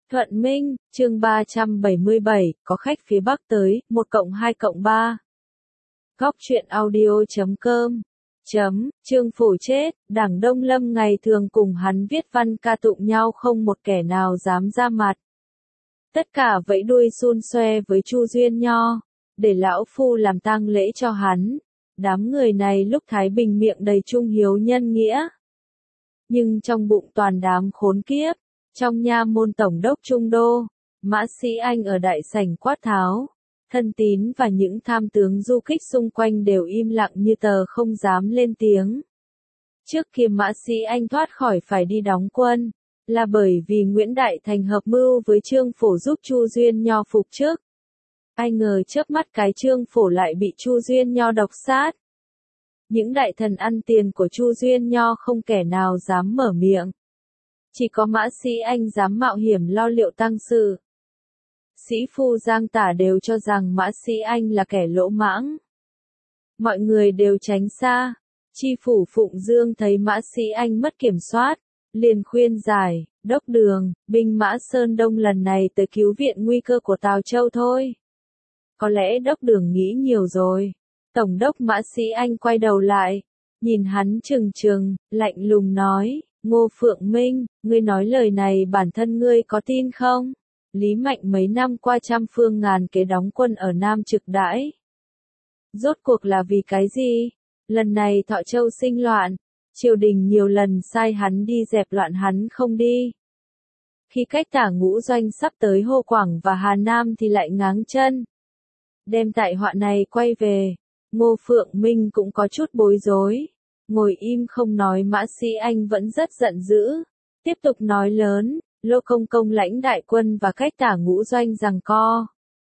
Thuận Minh, chương 377, có khách phía Bắc tới, 1+2+3. Góc truyện audio.com. Trương Phổ chết, Đảng Đông Lâm ngày thường cùng hắn viết văn ca tụng nhau không một kẻ nào dám ra mặt. Tất cả vẫy đuôi xun xoe với Chu Duyên Nho, để lão phu làm tang lễ cho hắn. Đám người này lúc Thái Bình miệng đầy trung hiếu nhân nghĩa, nhưng trong bụng toàn đám khốn kiếp. Trong nha môn tổng đốc Trung Đô, Mã Sĩ Anh ở đại sảnh quát tháo, Thân Tín và những tham tướng du kích xung quanh đều im lặng như tờ không dám lên tiếng. Trước khi Mã Sĩ Anh thoát khỏi phải đi đóng quân, là bởi vì Nguyễn Đại Thành hợp mưu với Trương Phổ giúp Chu Duyên Nho phục chức. Ai ngờ chớp mắt cái Trương Phổ lại bị Chu Duyên Nho độc sát. Những đại thần ăn tiền của Chu Duyên Nho không kẻ nào dám mở miệng. Chỉ có Mã Sĩ Anh dám mạo hiểm lo liệu tang sự. Sĩ phu Giang Tả đều cho rằng Mã Sĩ Anh là kẻ lỗ mãng. Mọi người đều tránh xa. Chi phủ Phụng Dương thấy Mã Sĩ Anh mất kiểm soát, liền khuyên giải, đốc Đường, binh Mã Sơn Đông lần này tới cứu viện nguy cơ của Tào Châu thôi. Có lẽ đốc Đường nghĩ nhiều rồi. Tổng đốc Mã Sĩ Anh quay đầu lại, nhìn hắn trừng trừng, lạnh lùng nói, Ngô Phượng Minh, ngươi nói lời này bản thân ngươi có tin không? Lý Mạnh mấy năm qua trăm phương ngàn kế đóng quân ở Nam trực đãi. Rốt cuộc là vì cái gì? Lần này Thọ Châu sinh loạn, triều đình nhiều lần sai hắn đi dẹp loạn hắn không đi. Khi cách Tả Ngũ Doanh sắp tới Hồ Quảng và Hà Nam thì lại ngáng chân. Đem tại họa này quay về, Ngô Phượng Minh cũng có chút bối rối. Ngồi im không nói. Mã Sĩ Anh vẫn rất giận dữ. Tiếp tục nói lớn, Lô Công Công lãnh đại quân và cách Tả Ngũ Doanh giằng co.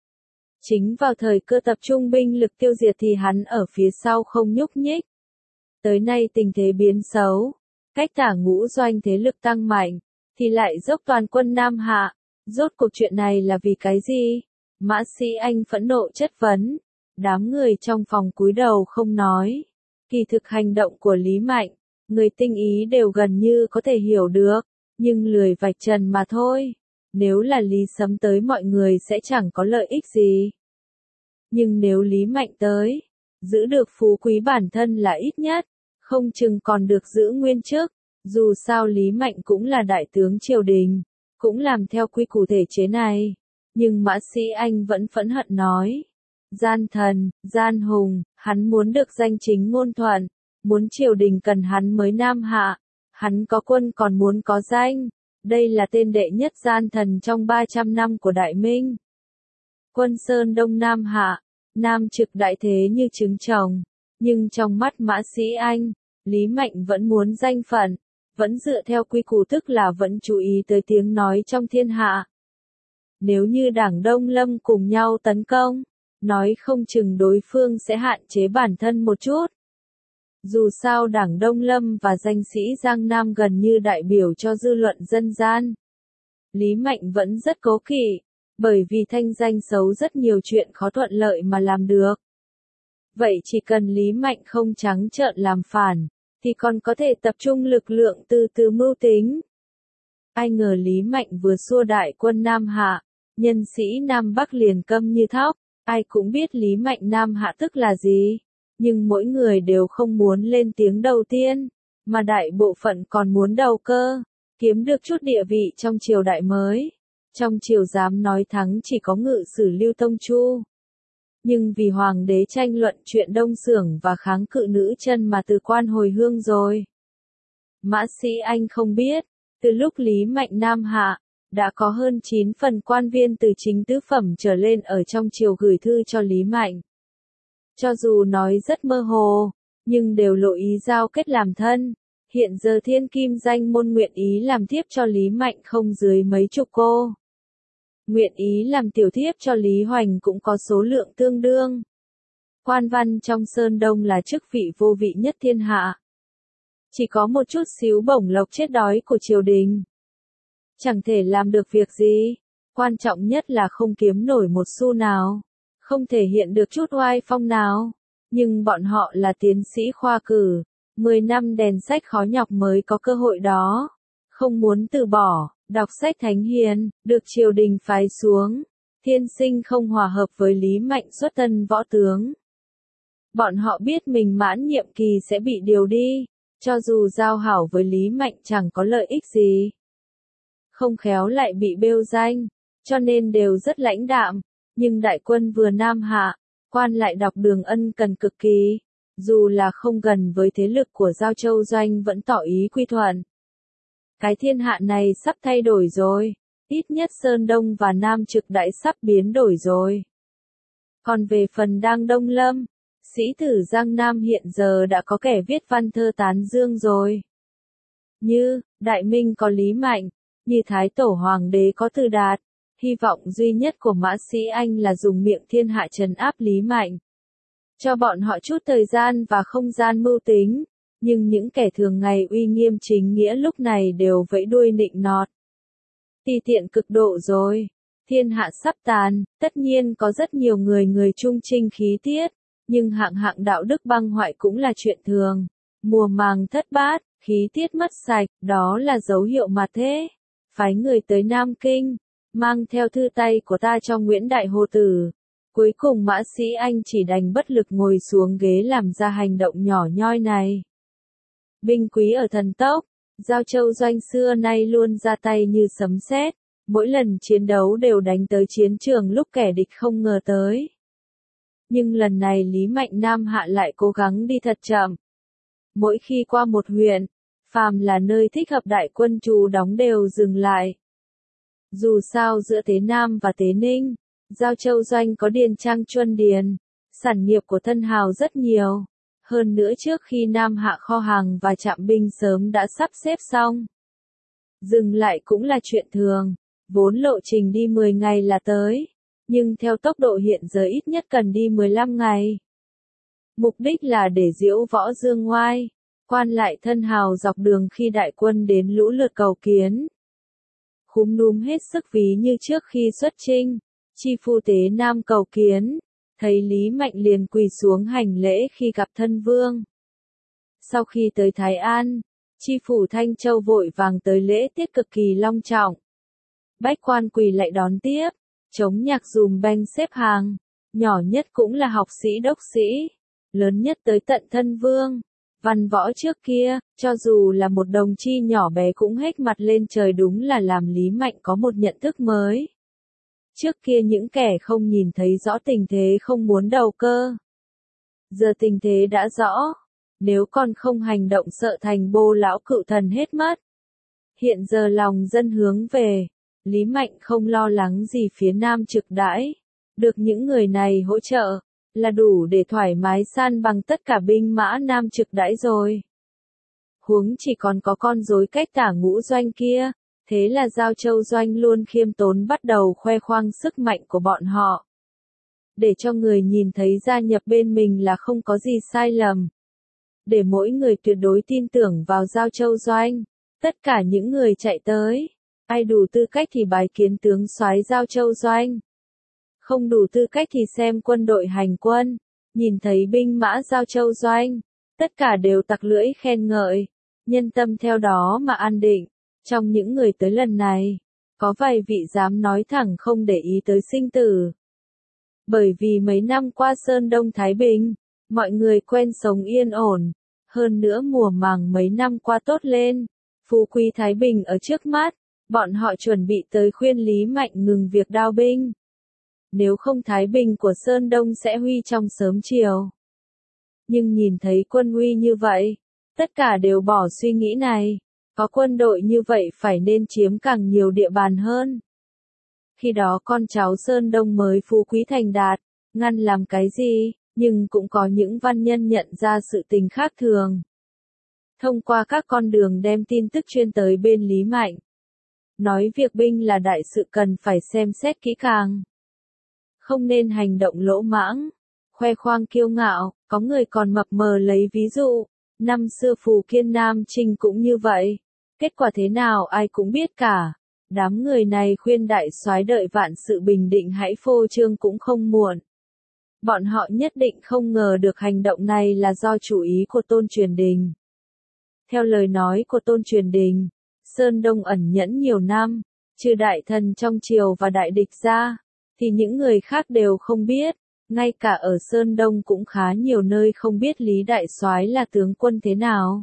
Chính vào thời cơ tập trung binh lực tiêu diệt thì hắn ở phía sau không nhúc nhích. Tới nay tình thế biến xấu, cách Tả Ngũ Doanh thế lực tăng mạnh, thì lại dốc toàn quân Nam Hạ. Rốt cuộc chuyện này là vì cái gì? Mã Sĩ Anh phẫn nộ chất vấn. Đám người trong phòng cúi đầu không nói. Kỳ thực hành động của Lý Mạnh, người tinh ý đều gần như có thể hiểu được, nhưng lười vạch trần mà thôi. Nếu là Lý Sấm tới mọi người sẽ chẳng có lợi ích gì. Nhưng nếu Lý Mạnh tới, giữ được phú quý bản thân là ít nhất, không chừng còn được giữ nguyên chức. Dù sao Lý Mạnh cũng là đại tướng triều đình, cũng làm theo quy củ thể chế này. Nhưng Mã Sĩ Anh vẫn phẫn hận nói. Gian thần, gian hùng, hắn muốn được danh chính ngôn thuận, muốn triều đình cần hắn mới Nam Hạ, hắn có quân còn muốn có danh, đây là tên đệ nhất gian thần trong 300 năm của Đại Minh. Quân Sơn Đông Nam Hạ, Nam trực đại thế như trứng chồng, nhưng trong mắt Mã Sĩ Anh, Lý Mạnh vẫn muốn danh phận, vẫn dựa theo quy củ tức là vẫn chú ý tới tiếng nói trong thiên hạ. Nếu như Đảng Đông Lâm cùng nhau tấn công, nói không chừng đối phương sẽ hạn chế bản thân một chút. Dù sao Đảng Đông Lâm và danh sĩ Giang Nam gần như đại biểu cho dư luận dân gian. Lý Mạnh vẫn rất cố kỵ, bởi vì thanh danh xấu rất nhiều chuyện khó thuận lợi mà làm được. Vậy chỉ cần Lý Mạnh không trắng trợn làm phản, thì còn có thể tập trung lực lượng từ từ mưu tính. Ai ngờ Lý Mạnh vừa xua đại quân Nam Hạ, nhân sĩ Nam Bắc liền câm như thóc. Ai cũng biết Lý Mạnh Nam Hạ tức là gì, nhưng mỗi người đều không muốn lên tiếng đầu tiên, mà đại bộ phận còn muốn đầu cơ, kiếm được chút địa vị trong triều đại mới. Trong triều dám nói thắng chỉ có ngự sử Lưu Tông Chu. Nhưng vì hoàng đế tranh luận chuyện Đông Xưởng và kháng cự nữ chân mà từ quan hồi hương rồi. Mã Sĩ Anh không biết, từ lúc Lý Mạnh Nam Hạ, đã có hơn 9 phần quan viên từ chính tứ phẩm trở lên ở trong triều gửi thư cho Lý Mạnh. Cho dù nói rất mơ hồ, nhưng đều lộ ý giao kết làm thân. Hiện giờ Thiên Kim Danh Môn nguyện ý làm thiếp cho Lý Mạnh không dưới mấy chục cô. Nguyện ý làm tiểu thiếp cho Lý Hoành cũng có số lượng tương đương. Quan văn trong Sơn Đông là chức vị vô vị nhất thiên hạ. Chỉ có một chút xíu bổng lộc chết đói của triều đình. Chẳng thể làm được việc gì, quan trọng nhất là không kiếm nổi một xu nào, không thể hiện được chút oai phong nào, nhưng bọn họ là tiến sĩ khoa cử, 10 năm đèn sách khó nhọc mới có cơ hội đó, không muốn từ bỏ, đọc sách thánh hiền, được triều đình phái xuống. Thiên sinh không hòa hợp với Lý Mạnh xuất thân võ tướng. Bọn họ biết mình mãn nhiệm kỳ sẽ bị điều đi, cho dù giao hảo với Lý Mạnh chẳng có lợi ích gì. Không khéo lại bị bêu danh, cho nên đều rất lãnh đạm, nhưng đại quân vừa nam hạ, quan lại đọc Đường ân cần cực kỳ, dù là không gần với thế lực của Giao Châu Doanh vẫn tỏ ý quy thuận. Cái thiên hạ này sắp thay đổi rồi, ít nhất Sơn Đông và Nam Trực Đãi sắp biến đổi rồi. Còn về phần Đang Đông Lâm, sĩ tử Giang Nam hiện giờ đã có kẻ viết văn thơ tán dương rồi. Như, Đại Minh có Lý Mạnh, như Thái Tổ Hoàng đế có Từ Đạt, hy vọng duy nhất của Mã Sĩ Anh là dùng miệng thiên hạ trấn áp Lý Mạnh. Cho bọn họ chút thời gian và không gian mưu tính, nhưng những kẻ thường ngày uy nghiêm chính nghĩa lúc này đều vẫy đuôi nịnh nọt. Ti tiện cực độ rồi, thiên hạ sắp tàn, tất nhiên có rất nhiều người trung trinh khí tiết, nhưng hạng đạo đức băng hoại cũng là chuyện thường. Mùa màng thất bát, khí tiết mất sạch, đó là dấu hiệu mà thế. Phái người tới Nam Kinh, mang theo thư tay của ta cho Nguyễn Đại Hồ Tử. Cuối cùng Mã Sĩ Anh chỉ đành bất lực ngồi xuống ghế làm ra hành động nhỏ nhoi này. Binh quý ở thần tốc, Giao Châu Doanh xưa nay luôn ra tay như sấm sét, mỗi lần chiến đấu đều đánh tới chiến trường lúc kẻ địch không ngờ tới. Nhưng lần này Lý Mạnh Nam hạ lại cố gắng đi thật chậm. Mỗi khi qua một huyện, phàm là nơi thích hợp đại quân trú đóng đều dừng lại. Dù sao giữa Tế Nam và Tế Ninh, Giao Châu Doanh có điền trang chuân điền, sản nghiệp của thân hào rất nhiều. Hơn nữa trước khi Nam hạ kho hàng và trạm binh sớm đã sắp xếp xong. Dừng lại cũng là chuyện thường, vốn lộ trình đi 10 ngày là tới, nhưng theo tốc độ hiện giờ ít nhất cần đi 15 ngày. Mục đích là để diễu võ dương ngoai, quan lại thân hào dọc đường khi đại quân đến lũ lượt cầu kiến. Khúm núm hết sức ví như trước khi xuất chinh, chi phu Tế Nam cầu kiến, thấy Lý Mạnh liền quỳ xuống hành lễ khi gặp thân vương. Sau khi tới Thái An, chi phủ Thanh Châu vội vàng tới lễ tiết cực kỳ long trọng. Bách quan quỳ lại đón tiếp, chống nhạc dùm beng xếp hàng, nhỏ nhất cũng là học sĩ đốc sĩ, lớn nhất tới tận thân vương. Văn võ trước kia, cho dù là một đồng chi nhỏ bé cũng hết mặt lên trời, đúng là làm Lý Mạnh có một nhận thức mới. Trước kia những kẻ không nhìn thấy rõ tình thế không muốn đầu cơ. Giờ tình thế đã rõ, nếu còn không hành động sợ thành bô lão cựu thần hết mất. Hiện giờ lòng dân hướng về, Lý Mạnh không lo lắng gì phía Nam Trực Đãi. Được những người này hỗ trợ, là đủ để thoải mái san bằng tất cả binh mã Nam Trực Đãi rồi. Huống chỉ còn có con rối cách tả Ngũ Doanh kia, thế là Giao Châu Doanh luôn khiêm tốn bắt đầu khoe khoang sức mạnh của bọn họ. Để cho người nhìn thấy gia nhập bên mình là không có gì sai lầm. Để mỗi người tuyệt đối tin tưởng vào Giao Châu Doanh. Tất cả những người chạy tới, ai đủ tư cách thì bái kiến tướng soái Giao Châu Doanh. Không đủ tư cách thì xem quân đội hành quân, nhìn thấy binh mã Giao Châu Doanh, tất cả đều tặc lưỡi khen ngợi, nhân tâm theo đó mà an định. Trong những người tới lần này, có vài vị dám nói thẳng không để ý tới sinh tử. Bởi vì mấy năm qua Sơn Đông Thái Bình, mọi người quen sống yên ổn, hơn nữa mùa màng mấy năm qua tốt lên, phú quý Thái Bình ở trước mắt, bọn họ chuẩn bị tới khuyên Lý Mạnh ngừng việc đao binh. Nếu không Thái Bình của Sơn Đông sẽ huy trong sớm chiều. Nhưng nhìn thấy quân huy như vậy, tất cả đều bỏ suy nghĩ này. Có quân đội như vậy phải nên chiếm càng nhiều địa bàn hơn. Khi đó con cháu Sơn Đông mới phú quý thành đạt, ngăn làm cái gì, nhưng cũng có những văn nhân nhận ra sự tình khác thường. Thông qua các con đường đem tin tức chuyên tới bên Lý Mạnh. Nói việc binh là đại sự cần phải xem xét kỹ càng. Không nên hành động lỗ mãng, khoe khoang kiêu ngạo, có người còn mập mờ lấy ví dụ. Năm xưa Phù Kiên Nam Trinh cũng như vậy. Kết quả thế nào ai cũng biết cả. Đám người này khuyên đại soái đợi vạn sự bình định hãy phô trương cũng không muộn. Bọn họ nhất định không ngờ được hành động này là do chủ ý của Tôn Truyền Đình. Theo lời nói của Tôn Truyền Đình, Sơn Đông ẩn nhẫn nhiều năm, trừ đại thần trong triều và đại địch ra, thì những người khác đều không biết, ngay cả ở Sơn Đông cũng khá nhiều nơi không biết Lý Đại Soái là tướng quân thế nào.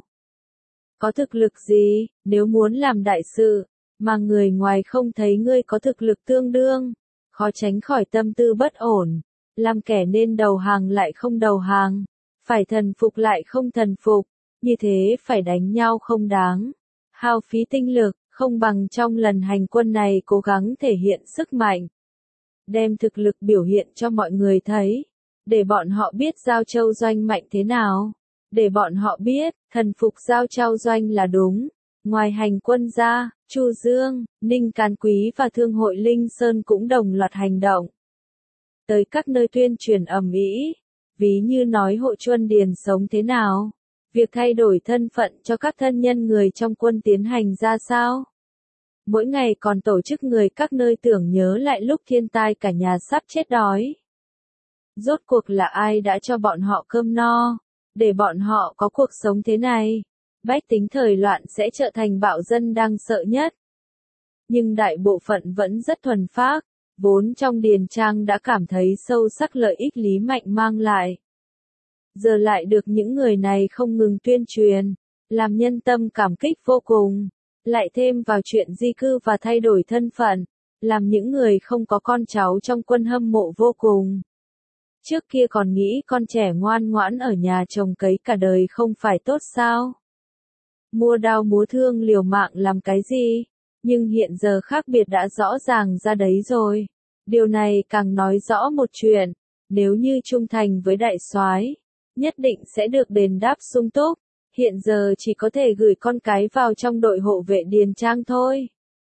Có thực lực gì, nếu muốn làm đại sự, mà người ngoài không thấy ngươi có thực lực tương đương, khó tránh khỏi tâm tư bất ổn, làm kẻ nên đầu hàng lại không đầu hàng, phải thần phục lại không thần phục, như thế phải đánh nhau không đáng, hao phí tinh lực, không bằng trong lần hành quân này cố gắng thể hiện sức mạnh, đem thực lực biểu hiện cho mọi người thấy, để bọn họ biết Giao Châu Doanh mạnh thế nào, để bọn họ biết, thần phục Giao Châu Doanh là đúng. Ngoài hành quân ra, Chu Dương, Ninh Càn Quý và Thương hội Linh Sơn cũng đồng loạt hành động. Tới các nơi tuyên truyền ầm ĩ, ví như nói Hộ Chuân Điền sống thế nào, việc thay đổi thân phận cho các thân nhân người trong quân tiến hành ra sao. Mỗi ngày còn tổ chức người các nơi tưởng nhớ lại lúc thiên tai cả nhà sắp chết đói. Rốt cuộc là ai đã cho bọn họ cơm no, để bọn họ có cuộc sống thế này. Bách tính thời loạn sẽ trở thành bạo dân đang sợ nhất. Nhưng đại bộ phận vẫn rất thuần phác, vốn trong điền trang đã cảm thấy sâu sắc lợi ích Lý Mạnh mang lại. Giờ lại được những người này không ngừng tuyên truyền, làm nhân tâm cảm kích vô cùng, lại thêm vào chuyện di cư và thay đổi thân phận, làm những người không có con cháu trong quân hâm mộ vô cùng. Trước kia còn nghĩ con trẻ ngoan ngoãn ở nhà trồng cấy cả đời không phải tốt sao? Mua đao múa thương liều mạng làm cái gì? Nhưng hiện giờ khác biệt đã rõ ràng ra đấy rồi. Điều này càng nói rõ một chuyện, nếu như trung thành với đại soái, nhất định sẽ được đền đáp sung túc. Hiện giờ chỉ có thể gửi con cái vào trong đội hộ vệ điền trang thôi.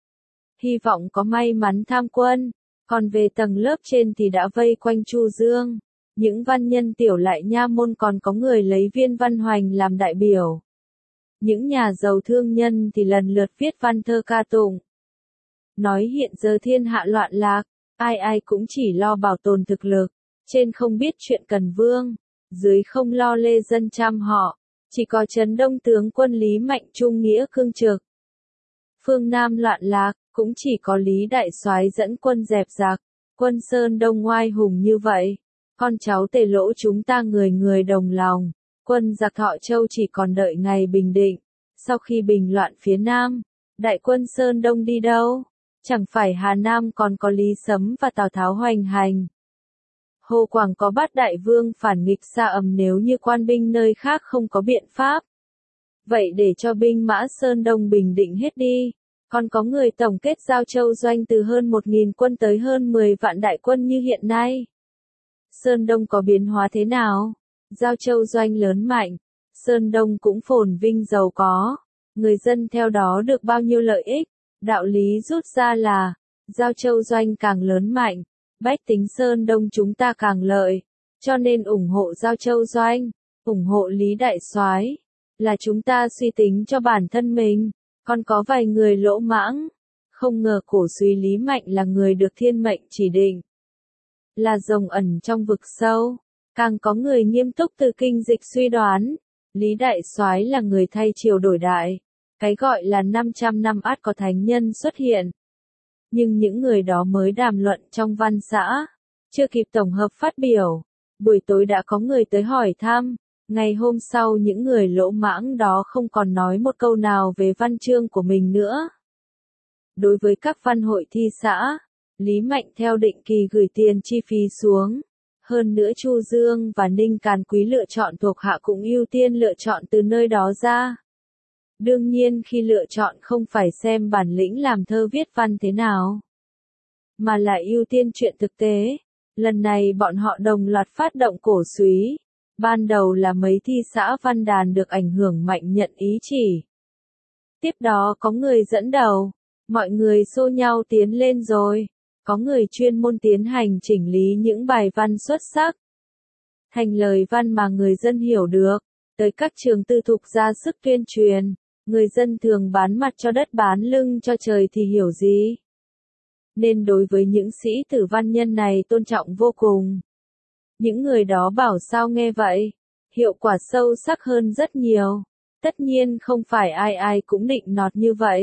Hy vọng có may mắn tham quân, còn về tầng lớp trên thì đã vây quanh Chu Dương. Những văn nhân tiểu lại nha môn còn có người lấy Viên Văn Hoành làm đại biểu. Những nhà giàu thương nhân thì lần lượt viết văn thơ ca tụng. Nói hiện giờ thiên hạ loạn lạc, ai ai cũng chỉ lo bảo tồn thực lực, trên không biết chuyện cần vương, dưới không lo lê dân chăm họ, chỉ có Trấn Đông tướng quân Lý Mạnh trung nghĩa cương trực. Phương Nam loạn lạc, cũng chỉ có Lý Đại Soái dẫn quân dẹp giặc, quân Sơn Đông ngoai hùng như vậy, con cháu Tề Lỗ chúng ta người người đồng lòng. Quân giặc Thọ Châu chỉ còn đợi ngày bình định, sau khi bình loạn phía Nam, đại quân Sơn Đông đi đâu? Chẳng phải Hà Nam còn có Lý Sấm và Tào Tháo hoành hành. Hồ Quảng có bắt đại vương phản nghịch xa ầm nếu như quan binh nơi khác không có biện pháp. Vậy để cho binh mã Sơn Đông bình định hết đi, còn có người tổng kết Giao Châu Doanh từ hơn 1.000 quân tới hơn 10 vạn đại quân như hiện nay. Sơn Đông có biến hóa thế nào? Giao Châu Doanh lớn mạnh, Sơn Đông cũng phồn vinh giàu có, người dân theo đó được bao nhiêu lợi ích, đạo lý rút ra là, Giao Châu Doanh càng lớn mạnh, bách tính Sơn Đông chúng ta càng lợi, cho nên ủng hộ Giao Châu Doanh, ủng hộ Lý Đại Soái, là chúng ta suy tính cho bản thân mình, còn có vài người lỗ mãng, không ngờ cổ suý Lý Mạnh là người được thiên mệnh chỉ định, là rồng ẩn trong vực sâu. Càng có người nghiêm túc từ kinh dịch suy đoán, Lý Đại Soái là người thay triều đổi đại, cái gọi là 500 năm ắt có thánh nhân xuất hiện. Nhưng những người đó mới đàm luận trong văn xã, chưa kịp tổng hợp phát biểu, buổi tối đã có người tới hỏi thăm, ngày hôm sau những người lỗ mãng đó không còn nói một câu nào về văn chương của mình nữa. Đối với các văn hội thi xã, Lý Mạnh theo định kỳ gửi tiền chi phí xuống. Hơn nữa Chu Dương và Ninh Càn Quý lựa chọn thuộc hạ cũng ưu tiên lựa chọn từ nơi đó ra. Đương nhiên khi lựa chọn không phải xem bản lĩnh làm thơ viết văn thế nào, mà là ưu tiên chuyện thực tế. Lần này bọn họ đồng loạt phát động cổ súy. Ban đầu là mấy thi xã văn đàn được ảnh hưởng mạnh nhận ý chỉ. Tiếp đó có người dẫn đầu, mọi người xô nhau tiến lên rồi. Có người chuyên môn tiến hành chỉnh lý những bài văn xuất sắc, thành lời văn mà người dân hiểu được, tới các trường tư thục ra sức tuyên truyền, người dân thường bán mặt cho đất bán lưng cho trời thì hiểu gì. Nên đối với những sĩ tử văn nhân này tôn trọng vô cùng. Những người đó bảo sao nghe vậy, hiệu quả sâu sắc hơn rất nhiều. Tất nhiên không phải ai ai cũng định nọt như vậy,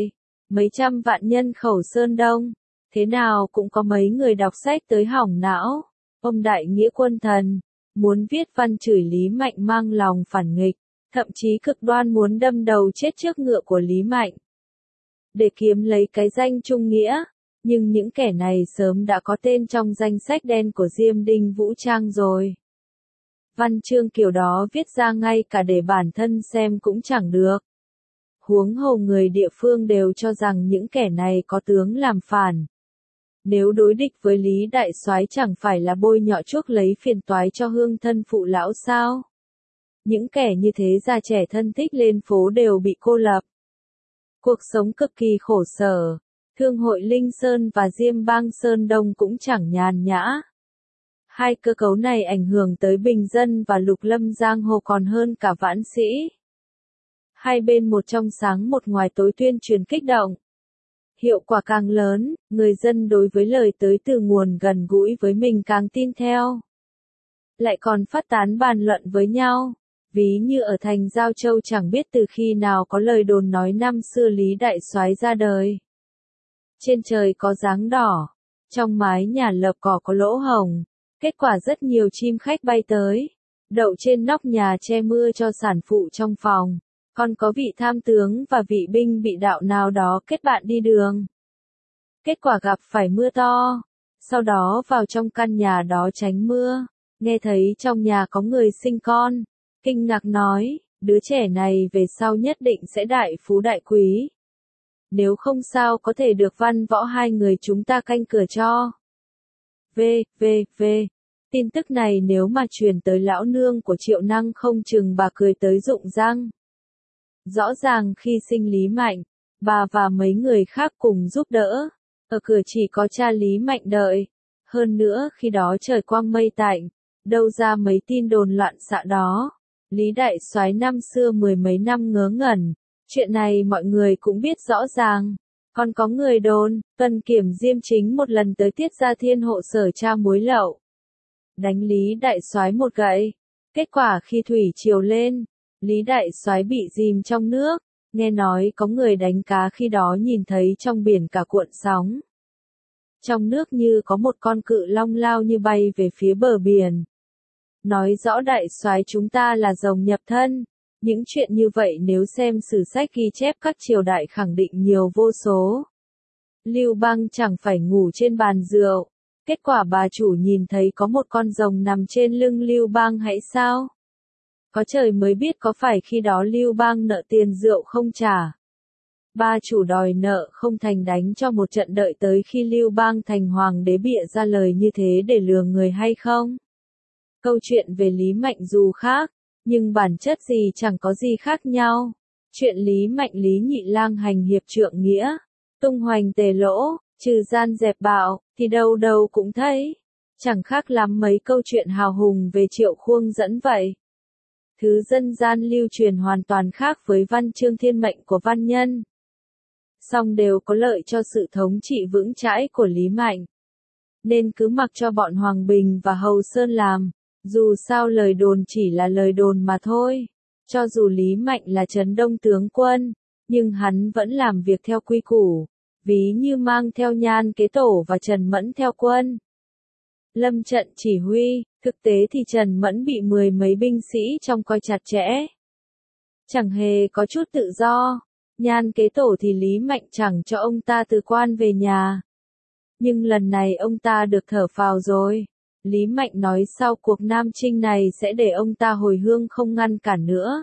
mấy trăm vạn nhân khẩu Sơn Đông, thế nào cũng có mấy người đọc sách tới hỏng não. Ông đại nghĩa quân thần, muốn viết văn chửi Lý Mạnh mang lòng phản nghịch, thậm chí cực đoan muốn đâm đầu chết trước ngựa của Lý Mạnh. Để kiếm lấy cái danh trung nghĩa, nhưng những kẻ này sớm đã có tên trong danh sách đen của Diêm Đinh Vũ Trang rồi. Văn chương kiểu đó viết ra ngay cả để bản thân xem cũng chẳng được. Huống hồ người địa phương đều cho rằng những kẻ này có tướng làm phản. Nếu đối địch với Lý Đại Soái chẳng phải là bôi nhọ chuốc lấy phiền toái cho hương thân phụ lão sao? Những kẻ như thế già trẻ thân thích lên phố đều bị cô lập. Cuộc sống cực kỳ khổ sở, Thương hội Linh Sơn và Diêm Bang Sơn Đông cũng chẳng nhàn nhã. Hai cơ cấu này ảnh hưởng tới bình dân và lục lâm giang hồ còn hơn cả vãn sĩ. Hai bên một trong sáng một ngoài tối tuyên truyền kích động. Hiệu quả càng lớn, người dân đối với lời tới từ nguồn gần gũi với mình càng tin theo. Lại còn phát tán bàn luận với nhau. Ví như ở thành Giao Châu chẳng biết từ khi nào có lời đồn nói năm xưa Lý Đại Soái ra đời. Trên trời có dáng đỏ, trong mái nhà lợp cỏ có lỗ hổng, kết quả rất nhiều chim khách bay tới, đậu trên nóc nhà che mưa cho sản phụ trong phòng, còn có vị tham tướng và vị binh bị đạo nào đó kết bạn đi đường. Kết quả gặp phải mưa to, sau đó vào trong căn nhà đó tránh mưa, nghe thấy trong nhà có người sinh con. Kinh ngạc nói, đứa trẻ này về sau nhất định sẽ đại phú đại quý. Nếu không sao có thể được văn võ hai người chúng ta canh cửa cho. Tin tức này nếu mà truyền tới lão nương của Triệu Năng không chừng bà cười tới rụng răng. Rõ ràng khi sinh Lý Mạnh, bà và mấy người khác cùng giúp đỡ. Ở cửa chỉ có cha Lý Mạnh đợi. Hơn nữa khi đó trời quang mây tạnh, đâu ra mấy tin đồn loạn xạ đó. Lý Đại Soái năm xưa mười mấy năm ngớ ngẩn, chuyện này mọi người cũng biết rõ ràng. Còn có người đồn, Tuần Kiểm Diêm Chính một lần tới Tiết Gia Thiên hộ sở tra muối lậu. Đánh Lý Đại Soái một gậy. Kết quả khi thủy triều lên, Lý Đại Soái bị dìm trong nước. Nghe nói có người đánh cá khi đó nhìn thấy trong biển cả cuộn sóng. Trong nước như có một con cự long lao như bay về phía bờ biển. Nói rõ Đại Soái chúng ta là rồng nhập thân. Những chuyện như vậy nếu xem sử sách ghi chép các triều đại khẳng định nhiều vô số. Lưu Bang chẳng phải ngủ trên bàn rượu. Kết quả bà chủ nhìn thấy có một con rồng nằm trên lưng Lưu Bang hãy sao? Có trời mới biết có phải khi đó Lưu Bang nợ tiền rượu không trả. Bà chủ đòi nợ không thành đánh cho một trận đợi tới khi Lưu Bang thành hoàng đế bịa ra lời như thế để lừa người hay không? Câu chuyện về Lý Mạnh dù khác, nhưng bản chất gì chẳng có gì khác nhau. Chuyện Lý Mạnh Lý Nhị Lang hành hiệp trượng nghĩa, tung hoành tề lỗ, trừ gian dẹp bạo, thì đâu đâu cũng thấy. Chẳng khác lắm mấy câu chuyện hào hùng về Triệu Khuông Dẫn vậy. Thứ dân gian lưu truyền hoàn toàn khác với văn chương thiên mệnh của văn nhân. Song đều có lợi cho sự thống trị vững chãi của Lý Mạnh. Nên cứ mặc cho bọn Hoàng Bình và Hầu Sơn làm. Dù sao lời đồn chỉ là lời đồn mà thôi. Cho dù Lý Mạnh là Trấn Đông tướng quân, nhưng hắn vẫn làm việc theo quy củ. Ví như mang theo Nhan Kế Tổ và Trần Mẫn theo quân. Lâm trận chỉ huy, thực tế thì Trần Mẫn bị mười mấy binh sĩ trông coi chặt chẽ. Chẳng hề có chút tự do. Nhan Kế Tổ thì Lý Mạnh chẳng cho ông ta từ quan về nhà. Nhưng lần này ông ta được thở phào rồi. Lý Mạnh nói sau cuộc Nam Chinh này sẽ để ông ta hồi hương không ngăn cản nữa.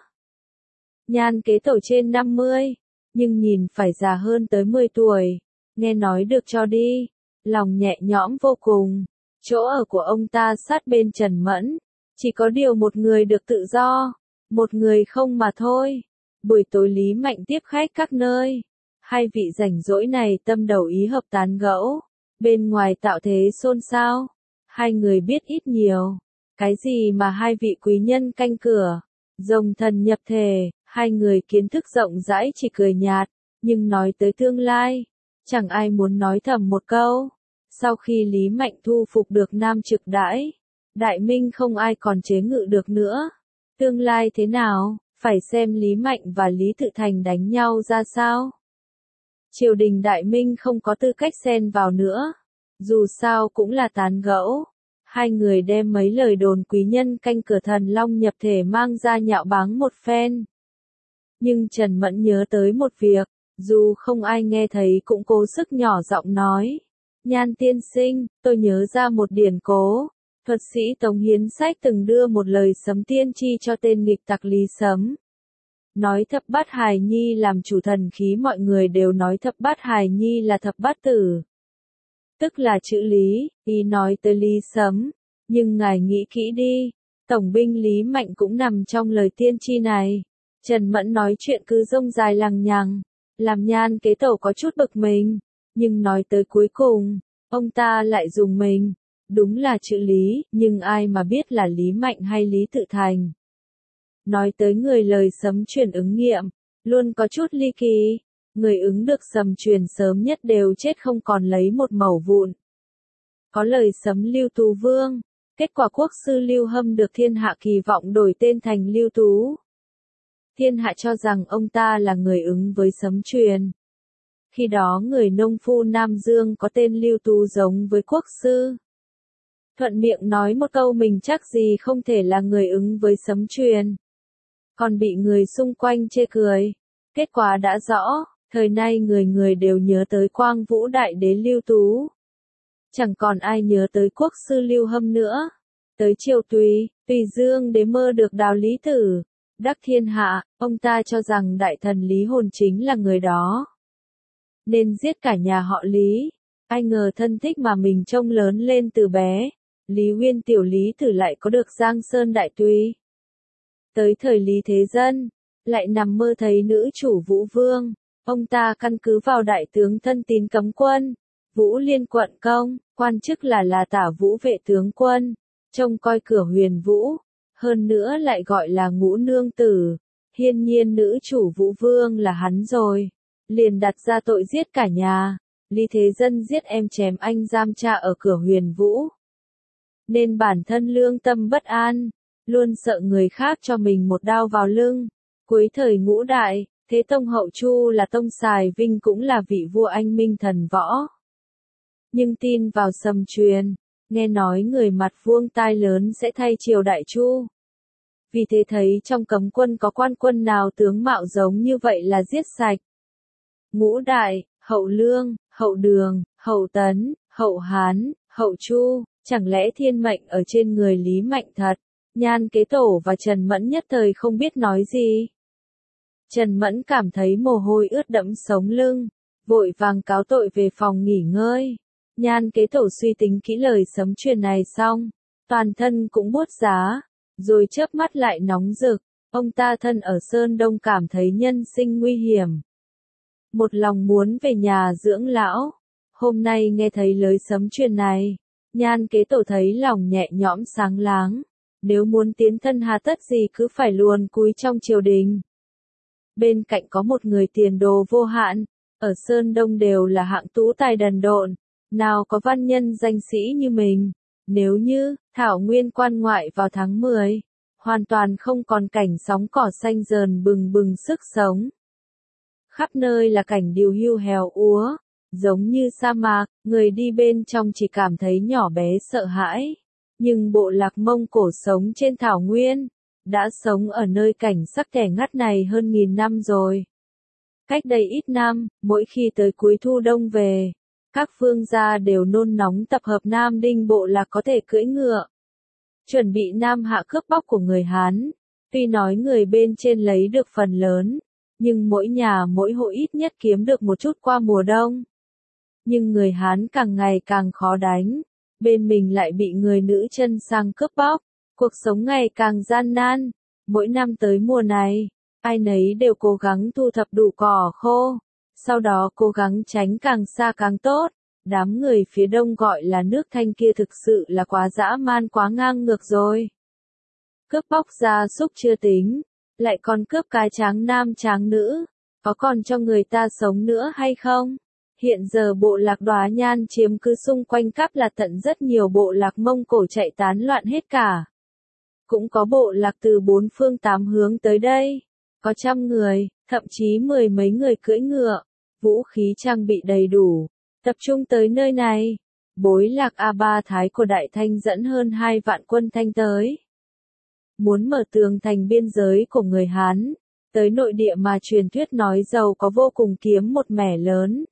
Nhan Kế Tổ trên 50, nhưng nhìn phải già hơn tới 10 tuổi. Nghe nói được cho đi, lòng nhẹ nhõm vô cùng. Chỗ ở của ông ta sát bên Trần Mẫn, chỉ có điều một người được tự do, một người không mà thôi. Buổi tối Lý Mạnh tiếp khách các nơi. Hai vị rảnh rỗi này tâm đầu ý hợp tán gẫu. Bên ngoài tạo thế xôn xao. Hai người biết ít nhiều. Cái gì mà hai vị quý nhân canh cửa. Rồng thần nhập thể. Hai người kiến thức rộng rãi chỉ cười nhạt. Nhưng nói tới tương lai, chẳng ai muốn nói thầm một câu. Sau khi Lý Mạnh thu phục được Nam Trực Đãi, Đại Minh không ai còn chế ngự được nữa. Tương lai thế nào, phải xem Lý Mạnh và Lý Tự Thành đánh nhau ra sao. Triều đình Đại Minh không có tư cách xen vào nữa. Dù sao cũng là tán gẫu. Hai người đem mấy lời đồn quý nhân canh cửa thần long nhập thể mang ra nhạo báng một phen. Nhưng Trần Mẫn nhớ tới một việc, dù không ai nghe thấy cũng cố sức nhỏ giọng nói. Nhan tiên sinh, tôi nhớ ra một điển cố. Thuật sĩ Tống Hiến Sách từng đưa một lời sấm tiên tri cho tên nghịch tặc Lý Sấm. Nói thập bát hài nhi làm chủ thần khí, mọi người đều nói thập bát hài nhi là thập bát tử. Tức là chữ Lý, ý nói tới Lý Sấm. Nhưng ngài nghĩ kỹ đi, tổng binh Lý Mạnh cũng nằm trong lời tiên tri này. Trần Mẫn nói chuyện cứ rông dài lằng nhằng, làm Nhan Kế Tổ có chút bực mình, nhưng nói tới cuối cùng, ông ta lại dùng mình. Đúng là chữ Lý, nhưng ai mà biết là Lý Mạnh hay Lý Tự Thành. Nói tới người lời sấm truyền ứng nghiệm, luôn có chút ly kỳ. Người ứng được sấm truyền sớm nhất đều chết không còn lấy một mẩu vụn. Có lời sấm Lưu Tú Vương, kết quả quốc sư Lưu Hâm được thiên hạ kỳ vọng đổi tên thành Lưu Tú. Thiên hạ cho rằng ông ta là người ứng với sấm truyền. Khi đó người nông phu Nam Dương có tên Lưu Tú giống với quốc sư. Thuận miệng nói một câu mình chắc gì không thể là người ứng với sấm truyền. Còn bị người xung quanh chê cười. Kết quả đã rõ, thời nay người người đều nhớ tới Quang Vũ Đại Đế Lưu Tú. Chẳng còn ai nhớ tới quốc sư Lưu Hâm nữa. Tới triều Tùy Dương Đế mơ được đào lý tử. Đắc thiên hạ, ông ta cho rằng đại thần Lý Hồn chính là người đó. Nên giết cả nhà họ Lý. Ai ngờ thân thích mà mình trông lớn lên từ bé. Lý Uyên tiểu Lý Tử lại có được Giang Sơn Đại Tùy. Tới thời Lý Thế Dân, lại nằm mơ thấy nữ chủ Vũ Vương. Ông ta căn cứ vào đại tướng thân tín cấm quân. Vũ Liên quận công, quan chức là tả vũ vệ tướng quân. Trông coi cửa Huyền Vũ. Hơn nữa lại gọi là ngũ nương tử. Hiên nhiên nữ chủ Vũ Vương là hắn rồi. Liền đặt ra tội giết cả nhà. Lý Thế Dân giết em chém anh giam cha ở cửa Huyền Vũ. Nên bản thân lương tâm bất an. Luôn sợ người khác cho mình một đao vào lưng. Cuối thời Ngũ Đại, Thế Tông Hậu Chu là Tông Sài Vinh cũng là vị vua anh minh thần võ. Nhưng tin vào sấm truyền, nghe nói người mặt vuông tai lớn sẽ thay triều Đại Chu. Vì thế thấy trong cấm quân có quan quân nào tướng mạo giống như vậy là giết sạch. Ngũ Đại, Hậu Lương, Hậu Đường, Hậu Tấn, Hậu Hán, Hậu Chu, chẳng lẽ thiên mệnh ở trên người Lý Mạnh thật? Nhan Kế Tổ và Trần Mẫn nhất thời không biết nói gì. Trần Mẫn cảm thấy mồ hôi ướt đẫm sống lưng, vội vàng cáo tội về phòng nghỉ ngơi. Nhan Kế Tổ suy tính kỹ lời sấm truyền này xong, toàn thân cũng buốt giá, rồi chớp mắt lại nóng rực. Ông ta thân ở Sơn Đông cảm thấy nhân sinh nguy hiểm. Một lòng muốn về nhà dưỡng lão. Hôm nay nghe thấy lời sấm truyền này, Nhan Kế Tổ thấy lòng nhẹ nhõm sáng láng. Nếu muốn tiến thân hà tất gì cứ phải luồn cúi trong triều đình. Bên cạnh có một người tiền đồ vô hạn, ở Sơn Đông đều là hạng tú tài đần độn, nào có văn nhân danh sĩ như mình. Nếu như, Thảo Nguyên quan ngoại vào tháng 10, hoàn toàn không còn cảnh sóng cỏ xanh dờn bừng bừng sức sống. Khắp nơi là cảnh điều hưu héo úa, giống như sa mạc, người đi bên trong chỉ cảm thấy nhỏ bé sợ hãi. Nhưng bộ lạc Mông Cổ sống trên thảo nguyên, đã sống ở nơi cảnh sắc kẻ ngắt này hơn 1000 năm rồi. Cách đây ít năm, mỗi khi tới cuối thu đông về, các phương gia đều nôn nóng tập hợp Nam Đinh bộ lạc có thể cưỡi ngựa. Chuẩn bị Nam hạ cướp bóc của người Hán, tuy nói người bên trên lấy được phần lớn, nhưng mỗi nhà mỗi hộ ít nhất kiếm được một chút qua mùa đông. Nhưng người Hán càng ngày càng khó đánh. Bên mình lại bị người nữ chân sang cướp bóc, cuộc sống ngày càng gian nan. Mỗi năm tới mùa này, ai nấy đều cố gắng thu thập đủ cỏ khô, sau đó cố gắng tránh càng xa càng tốt. Đám người phía đông gọi là nước Thanh kia thực sự là quá dã man quá ngang ngược rồi. Cướp bóc gia súc chưa tính, lại còn cướp cái tráng nam tráng nữ, có còn cho người ta sống nữa hay không? Hiện giờ bộ lạc Đoá Nhan chiếm cứ xung quanh Cáp Lạt tận rất nhiều bộ lạc Mông Cổ chạy tán loạn hết cả. Cũng có bộ lạc từ 4 phương 8 hướng tới đây. Có trăm người, thậm chí 10 mấy người cưỡi ngựa. vũ khí trang bị đầy đủ, tập trung tới nơi này. Bối lạc A3 Thái của Đại Thanh dẫn hơn 2 vạn quân Thanh tới. Muốn mở tường thành biên giới của người Hán, tới nội địa mà truyền thuyết nói giàu có vô cùng kiếm một mẻ lớn.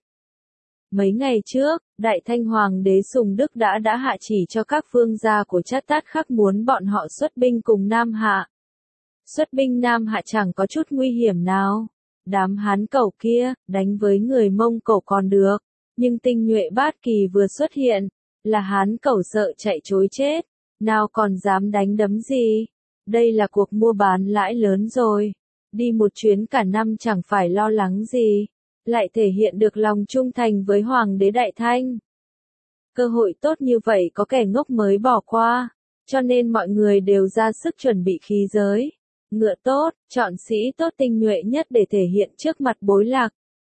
Mấy ngày trước, Đại Thanh Hoàng đế Sùng Đức đã hạ chỉ cho các vương gia của Chát Tát Khắc muốn bọn họ xuất binh cùng Nam Hạ. Xuất binh Nam Hạ chẳng có chút nguy hiểm nào. Đám Hán Cẩu kia, đánh với người Mông Cổ còn được, nhưng tinh nhuệ Bát Kỳ vừa xuất hiện, là Hán Cẩu sợ chạy trối chết, nào còn dám đánh đấm gì. Đây là cuộc mua bán lãi lớn rồi. Đi một chuyến cả năm chẳng phải lo lắng gì, lại thể hiện được lòng trung thành với Hoàng đế Đại Thanh. Cơ hội tốt như vậy có kẻ ngốc mới bỏ qua, cho nên mọi người đều ra sức chuẩn bị khí giới, ngựa tốt, chọn sĩ tốt tinh nhuệ nhất để thể hiện trước mặt Bối Lạc.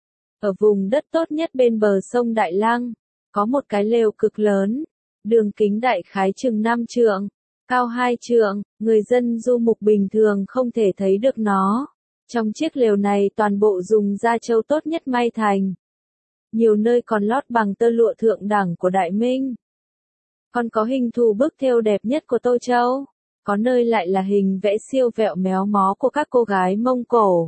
Ở vùng đất tốt nhất bên bờ sông Đại Lăng, có một cái lều cực lớn, đường kính đại khái chừng 5 trượng, cao 2 trượng, người dân du mục bình thường không thể thấy được nó. Trong chiếc lều này toàn bộ dùng da trâu tốt nhất may thành. Nhiều nơi còn lót bằng tơ lụa thượng đẳng của Đại Minh. Còn có hình thù bức thêu đẹp nhất của Tô Châu. Có nơi lại là hình vẽ siêu vẹo méo mó của các cô gái Mông Cổ.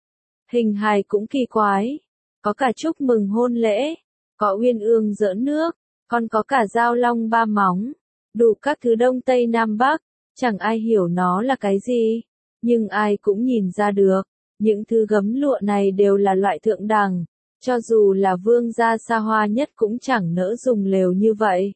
Hình hài cũng kỳ quái. Có cả chúc mừng hôn lễ. Có uyên ương giỡn nước. Còn có cả dao long ba móng. Đủ các thứ Đông Tây Nam Bắc. Chẳng ai hiểu nó là cái gì. Nhưng ai cũng nhìn ra được. Những thứ gấm lụa này đều là loại thượng đẳng. Cho dù là vương gia xa hoa nhất cũng chẳng nỡ dùng lều như vậy.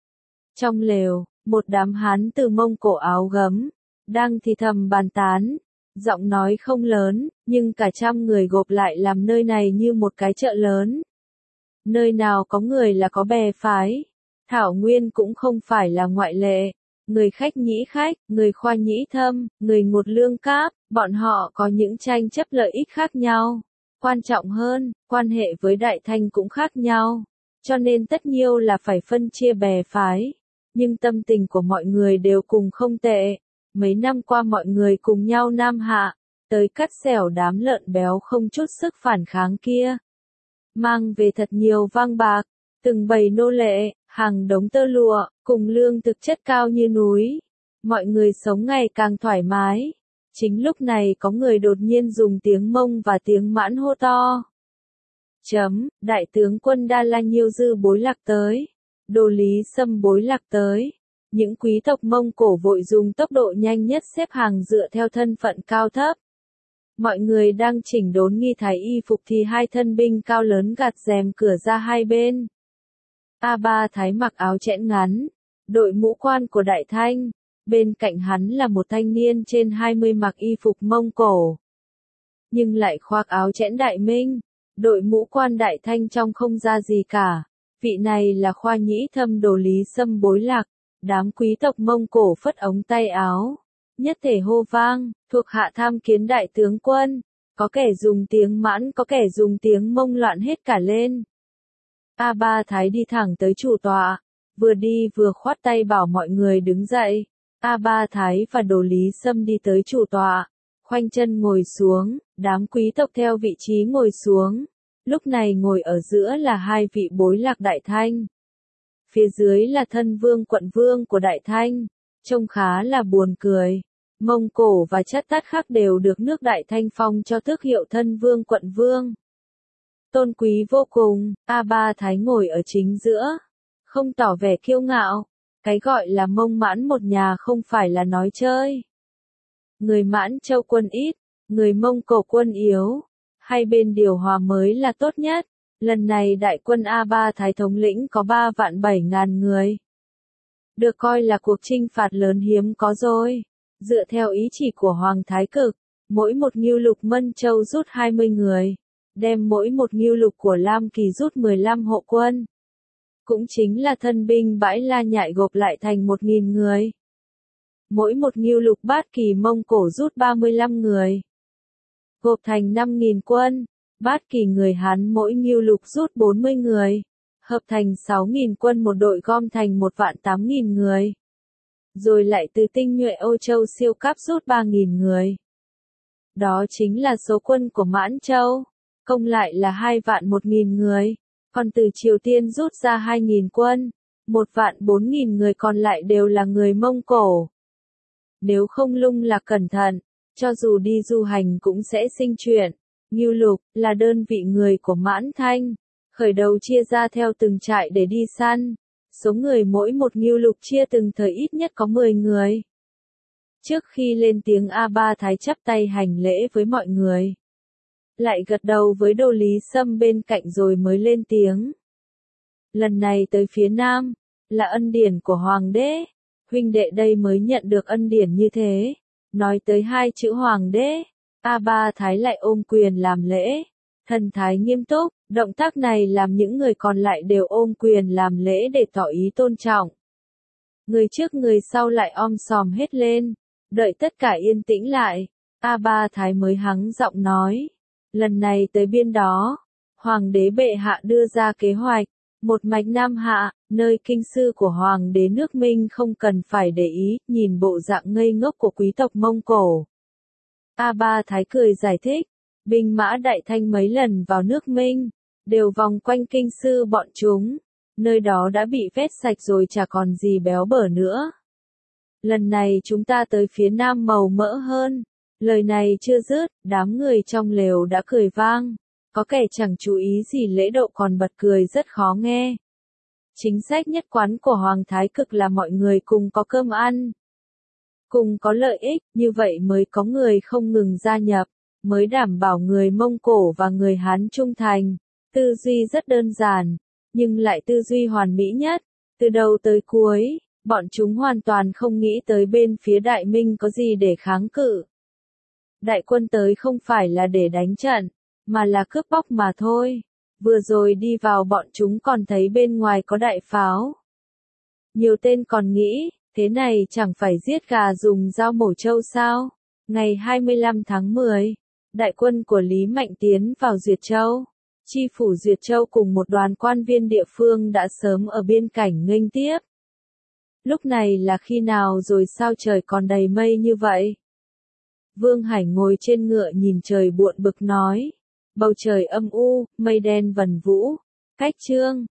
Trong lều, một đám Hán từ Mông Cổ áo gấm, đang thì thầm bàn tán, giọng nói không lớn, nhưng cả trăm người gộp lại làm nơi này như một cái chợ lớn. Nơi nào có người là có bè phái, Thảo Nguyên cũng không phải là ngoại lệ. Người khách nhĩ khách, người khoa nhĩ thâm, người ngột lương cáp, bọn họ có những tranh chấp lợi ích khác nhau. Quan trọng hơn, quan hệ với Đại Thanh cũng khác nhau. Cho nên tất nhiêu là phải phân chia bè phái. Nhưng tâm tình của mọi người đều cùng không tệ. Mấy năm qua mọi người cùng nhau Nam Hạ, tới cắt xẻo đám lợn béo không chút sức phản kháng kia. Mang về thật nhiều vang bạc, từng bầy nô lệ, hàng đống tơ lụa, cùng lương thực chất cao như núi. Mọi người sống ngày càng thoải mái. Chính lúc này có người đột nhiên dùng tiếng Mông và tiếng Mãn hô to. Đại tướng quân Đa La Nhiêu Dư Bối Lạc tới. Đồ Lý Sâm Bối Lạc tới. Những quý tộc Mông Cổ vội dùng tốc độ nhanh nhất xếp hàng dựa theo thân phận cao thấp. Mọi người đang chỉnh đốn nghi thái y phục thì hai thân binh cao lớn gạt rèm cửa ra hai bên. A3 Thái mặc áo chẽn ngắn, đội mũ quan của Đại Thanh. Bên cạnh hắn là một thanh niên trên 20 mặc y phục Mông Cổ. Nhưng lại khoác áo chẽn Đại Minh, đội mũ quan Đại Thanh trông không ra gì cả. Vị này là khoa nhĩ thâm Đồ Lý Sâm Bối Lạc. Đám quý tộc Mông Cổ phất ống tay áo, nhất thể hô vang, thuộc hạ tham kiến đại tướng quân. Có kẻ dùng tiếng Mãn, có kẻ dùng tiếng Mông loạn hết cả lên. A3 Thái đi thẳng tới chủ tọa, vừa đi vừa khoát tay bảo mọi người đứng dậy. A3 Thái và Đồ Lý Sâm đi tới chủ tọa, khoanh chân ngồi xuống, đám quý tộc theo vị trí ngồi xuống. Lúc này ngồi ở giữa là hai vị Bối Lạc Đại Thanh. Phía dưới là thân vương quận vương của Đại Thanh, trông khá là buồn cười. Mông Cổ và Chát Tát Khắc đều được nước Đại Thanh phong cho tước hiệu thân vương quận vương. Tôn quý vô cùng, A3 Thái ngồi ở chính giữa, không tỏ vẻ kiêu ngạo. Cái gọi là Mông Mãn một nhà không phải là nói chơi. Người Mãn Châu quân ít, người Mông Cổ quân yếu. Hai bên điều hòa mới là tốt nhất. Lần này đại quân A3 Thái thống lĩnh có 3.700.000 người. Được coi là cuộc chinh phạt lớn hiếm có rồi. Dựa theo ý chỉ của Hoàng Thái Cực, mỗi một ngưu lục Mân Châu rút 20 người. Đem mỗi một ngưu lục của Lam Kỳ rút 15 hộ quân. Cũng chính là thân binh bãi La Nhại gộp lại thành 1.000 người. Mỗi một ngưu lục Bát Kỳ Mông Cổ rút 35 người. Gộp thành 5.000 quân. Bát Kỳ người Hán mỗi ngưu lục rút 40 người. Hợp thành 6.000 quân một đội gom thành 1.800.000 người. Rồi lại từ tinh nhuệ Âu Châu siêu cấp rút 3.000 người. Đó chính là số quân của Mãn Châu. công lại là 2.001.000 người, còn từ Triều Tiên rút ra 2.000 quân, 1.004.000 người còn lại đều là người Mông Cổ. Nếu không lung lạc cẩn thận, cho dù đi du hành cũng sẽ sinh chuyện. Ngưu Lục là đơn vị người của Mãn Thanh, khởi đầu chia ra theo từng trại để đi săn. Số người mỗi một Ngưu Lục chia từng thời ít nhất có 10 người. Trước khi lên tiếng A Ba Thái chắp tay hành lễ với mọi người. Lại gật đầu với Đồ Lý Sâm bên cạnh rồi mới lên tiếng. Lần này tới phía Nam, là ân điển của Hoàng đế. Huynh đệ đây mới nhận được ân điển như thế. Nói tới 2 chữ Hoàng đế, A Ba Thái lại ôm quyền làm lễ. Thần thái nghiêm túc, động tác này làm những người còn lại đều ôm quyền làm lễ để tỏ ý tôn trọng. Người trước người sau lại om sòm hết lên. Đợi tất cả yên tĩnh lại, A Ba Thái mới hắng giọng nói. Lần này tới biên đó, Hoàng đế bệ hạ đưa ra kế hoạch, một mạch Nam Hạ, nơi kinh sư của Hoàng đế nước Minh không cần phải để ý, nhìn bộ dạng ngây ngốc của quý tộc Mông Cổ. A Ba Thái cười giải thích, binh mã Đại Thanh mấy lần vào nước Minh, đều vòng quanh kinh sư bọn chúng, nơi đó đã bị vét sạch rồi chả còn gì béo bở nữa. Lần này chúng ta tới phía Nam màu mỡ hơn. Lời này chưa dứt, đám người trong lều đã cười vang. Có kẻ chẳng chú ý gì lễ độ còn bật cười rất khó nghe. Chính sách nhất quán của Hoàng Thái Cực là mọi người cùng có cơm ăn, cùng có lợi ích, như vậy mới có người không ngừng gia nhập, mới đảm bảo người Mông Cổ và người Hán trung thành. Tư duy rất đơn giản, nhưng lại tư duy hoàn mỹ nhất, từ đầu tới cuối. Bọn chúng hoàn toàn không nghĩ tới bên phía Đại Minh có gì để kháng cự. Đại quân tới không phải là để đánh trận, mà là cướp bóc mà thôi. Vừa rồi đi vào bọn chúng còn thấy bên ngoài có đại pháo. Nhiều tên còn nghĩ, thế này chẳng phải giết gà dùng dao mổ trâu sao? Ngày 25 tháng 10, đại quân của Lý Mạnh tiến vào Duyệt Châu. Chi phủ Duyệt Châu cùng một đoàn quan viên địa phương đã sớm ở biên cảnh nghênh tiếp. Lúc này là khi nào rồi sao trời còn đầy mây như vậy? Vương Hải ngồi trên ngựa nhìn trời buồn bực nói. Bầu trời âm u, mây đen vần vũ. Cách chương